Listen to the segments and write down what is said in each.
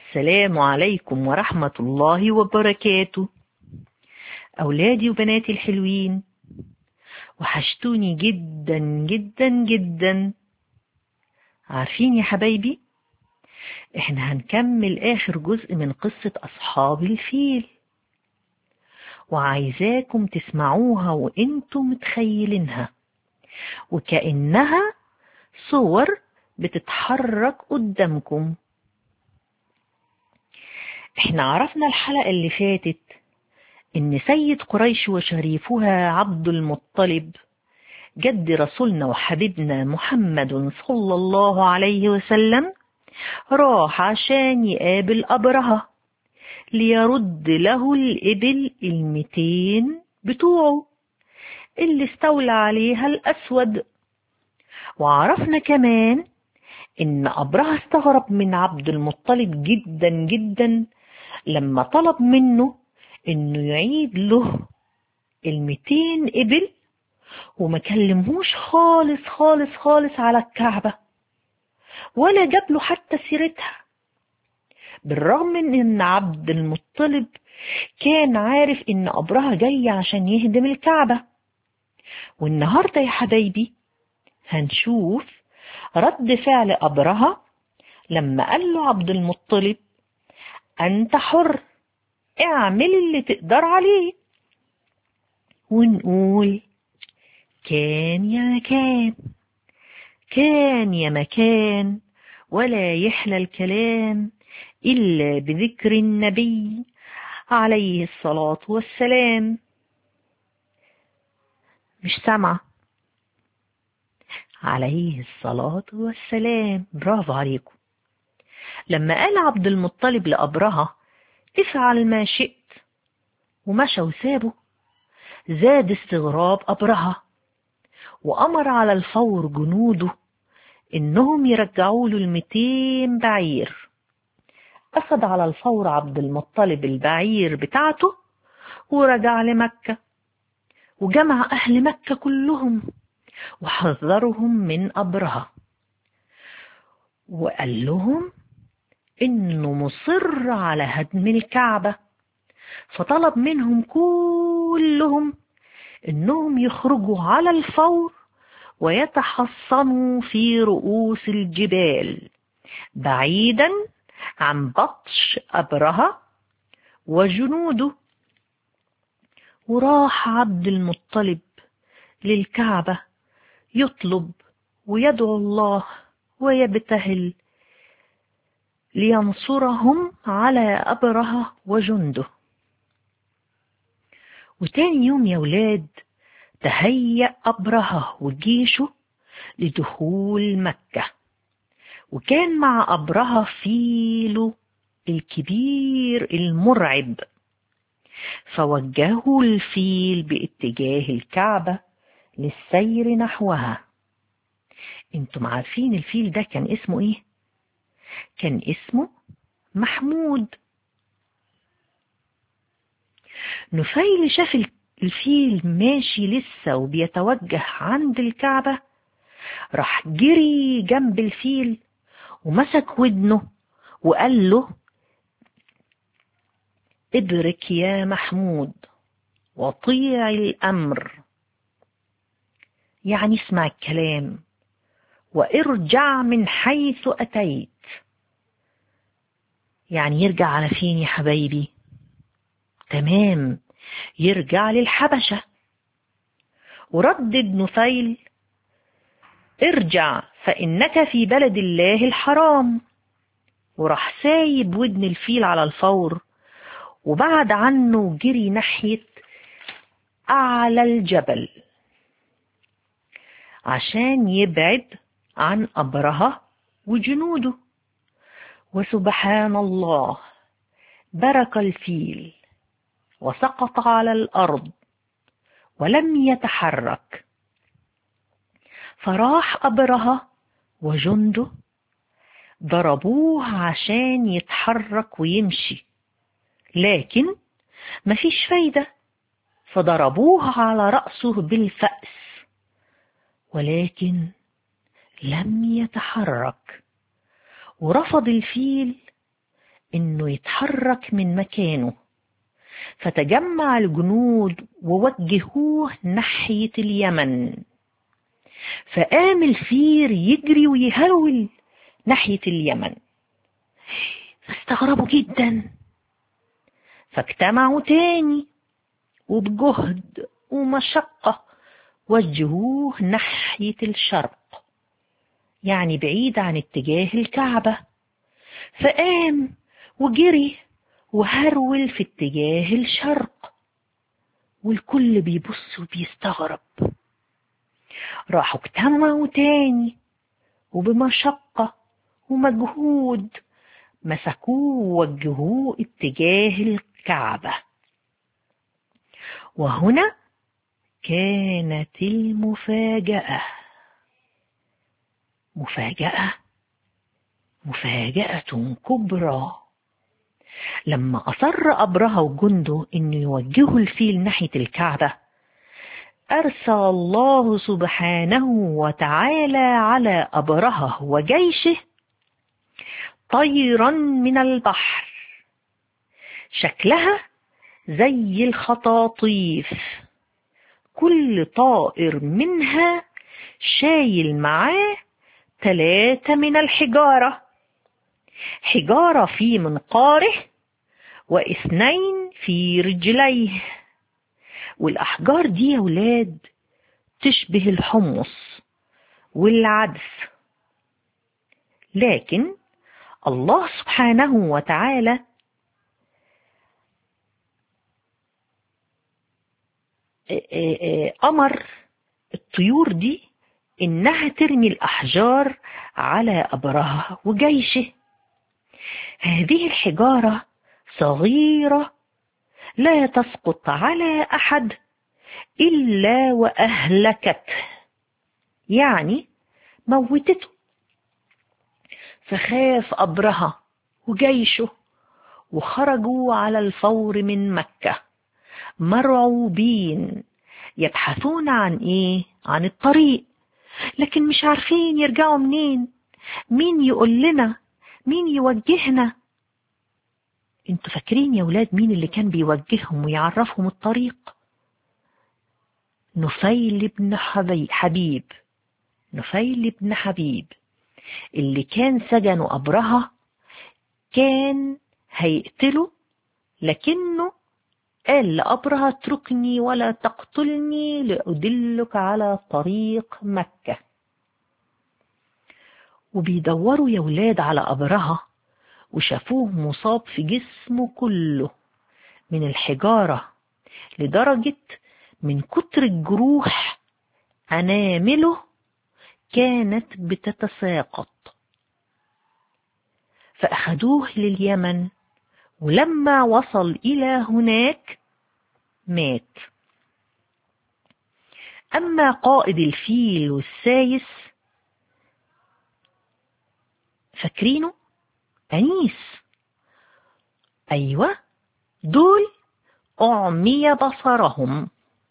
السلام عليكم ورحمة الله وبركاته. أولادي وبناتي الحلوين، وحشتوني جدا جدا جدا. عارفين يا حبايبي، احنا هنكمل آخر جزء من قصة أصحاب الفيل، وعايزاكم تسمعوها وانتم متخيلينها وكأنها صور بتتحرك قدامكم. احنا عرفنا الحلقة اللي فاتت ان سيد قريش وشريفها عبد المطلب جد رسولنا وحبيبنا محمد صلى الله عليه وسلم راح عشان يقابل أبرهة ليرد له الإبل 200 بتوعه اللي استولى عليها الأسود. وعرفنا كمان إن أبرهة استغرب من عبد المطلب جدا جدا لما طلب منه إنه يعيد له 200 إبل، وما كلمهوش خالص خالص خالص على الكعبة، ولا جاب له حتى سيرتها، بالرغم من إن عبد المطلب كان عارف إن أبرهة جاي عشان يهدم الكعبة. والنهاردة يا حبايبي هنشوف رد فعل أبرهة لما قال له عبد المطلب: أنت حر، اعمل اللي تقدر عليه. ونقول: كان يا مكان، كان يا مكان، ولا يحلى الكلام إلا بذكر النبي عليه الصلاة والسلام. مش سامعة؟ عليه الصلاة والسلام. برافو عليكم. لما قال عبد المطلب لأبرهة: افعل ما شئت، ومشى وسابه، زاد استغراب أبرهة، وأمر على الفور جنوده إنهم يرجعوا له 200 بعير. أخذ على الفور عبد المطلب البعير بتاعته ورجع لمكة، وجمع أهل مكة كلهم وحذرهم من أبرهة، وقال لهم إنه مصر على هدم الكعبة، فطلب منهم كلهم إنهم يخرجوا على الفور ويتحصنوا في رؤوس الجبال بعيدا عن بطش أبرهة وجنوده. وراح عبد المطلب للكعبة يطلب ويدعو الله ويبتهل لينصرهم على أبرهة وجنده. وتاني يوم يا ولاد تهيأ أبرهة وجيشه لدخول مكة، وكان مع أبرهة فيله الكبير المرعب، فوجهوا الفيل باتجاه الكعبة للسير نحوها. انتم عارفين الفيل ده كان اسمه ايه؟ كان اسمه محمود. نفيل شاف الفيل ماشي لسه وبيتوجه عند الكعبة، راح جري جنب الفيل ومسك ودنه وقال له: ادرك يا محمود وطيع الأمر، يعني اسمع الكلام وارجع من حيث أتيت. يعني يرجع على فين يا حبايبي؟ تمام، يرجع للحبشة. وردد نفيل: ارجع فإنك في بلد الله الحرام. وراح سايب ودن الفيل على الفور وبعد عنه جري ناحية أعلى الجبل عشان يبعد عن أبرهة وجنوده. وسبحان الله، برك الفيل وسقط على الأرض ولم يتحرك. فراح أبرهة وجنده ضربوه عشان يتحرك ويمشي، لكن مفيش فايدة، فضربوه على رأسه بالفأس ولكن لم يتحرك. ورفض الفيل إنه يتحرك من مكانه، فتجمع الجنود ووجهوه ناحية اليمن. فقام الفيل يجري ويهرول ناحية اليمن، فاستغربوا جدا، فاجتمعوا تاني وبجهد ومشقة وجهوه ناحية الشرق، يعني بعيد عن اتجاه الكعبة. فقام وجري وهرول في اتجاه الشرق، والكل بيبص وبيستغرب. راحوا اجتمعوا تاني وبمشقة ومجهود مسكوه ووجهوه اتجاه الكعبة. وهنا كانت المفاجأة. مفاجأة كبرى. لما أصر أبرهة وجنده إنه يوجهوا الفيل ناحية الكعبة، أرسل الله سبحانه وتعالى على أبرهة وجيشه طيرا من البحر، شكلها زي الخطاطيف، كل طائر منها شايل معاه 3 من الحجارة، حجارة في منقاره و2 في رجليه. والأحجار دي يا ولاد تشبه الحمص والعدس، لكن الله سبحانه وتعالى أمر الطيور دي إنها ترمي الأحجار على أبرهة وجيشه. هذه الحجارة صغيرة لا تسقط على أحد إلا وأهلكته، يعني موتته. فخاف أبرهة وجيشه وخرجوا على الفور من مكة مرعوبين، يبحثون عن إيه؟ عن الطريق، لكن مش عارفين يرجعوا منين. مين يقول لنا؟ مين يوجهنا؟ انتوا فاكرين يا ولاد مين اللي كان بيوجههم ويعرفهم الطريق؟ نفيل بن حبيب. نفيل بن حبيب اللي كان سجنه أبرهة، كان هيقتله، لكنه قال لأبرهة اتركني ولا تقتلني لأدلك على طريق مكة. وبيدوروا يا ولاد على أبرهة، وشافوه مصاب في جسمه كله من الحجارة، لدرجة من كتر الجروح أنامله كانت بتتساقط. فأخذوه لليمن، ولما وصل إلى هناك مات. أما قائد الفيل والسايس، فاكرينه؟ أنيس. أيوة، دول أعمي بصرهم،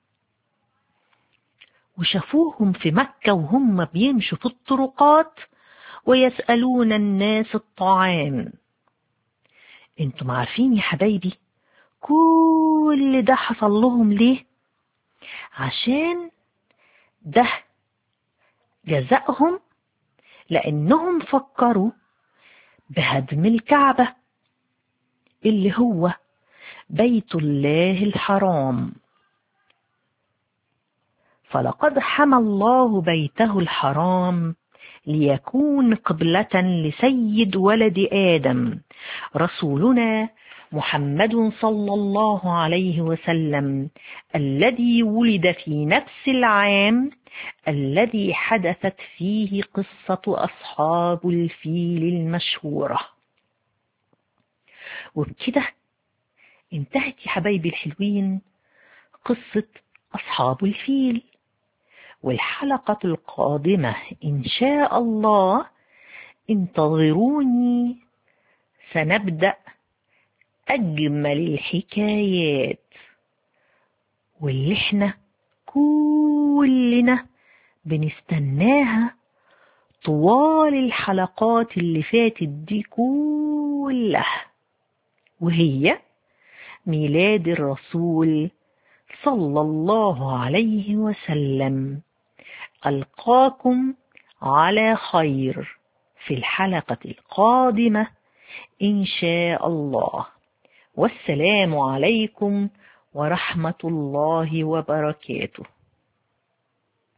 وشافوهم في مكة وهم بيمشوا في الطرقات ويسألون الناس الطعام. انتم عارفين يا حبايبي كل ده حصل لهم ليه؟ عشان ده جزائهم، لأنهم فكروا بهدم الكعبة اللي هو بيت الله الحرام. فلقد حمى الله بيته الحرام ليكون قبلة لسيد ولد آدم رسولنا محمد صلى الله عليه وسلم، الذي ولد في نفس العام الذي حدثت فيه قصة أصحاب الفيل المشهورة. وبكده انتهت يا حبايبي الحلوين قصة أصحاب الفيل. والحلقة القادمة إن شاء الله انتظروني، سنبدأ أجمل الحكايات واللي احنا كلنا بنستناها طوال الحلقات اللي فاتت دي كلها. وهي ميلاد الرسول صلى الله عليه وسلم. ألقاكم على خير في الحلقة القادمة إن شاء الله، والسلام عليكم ورحمة الله وبركاته.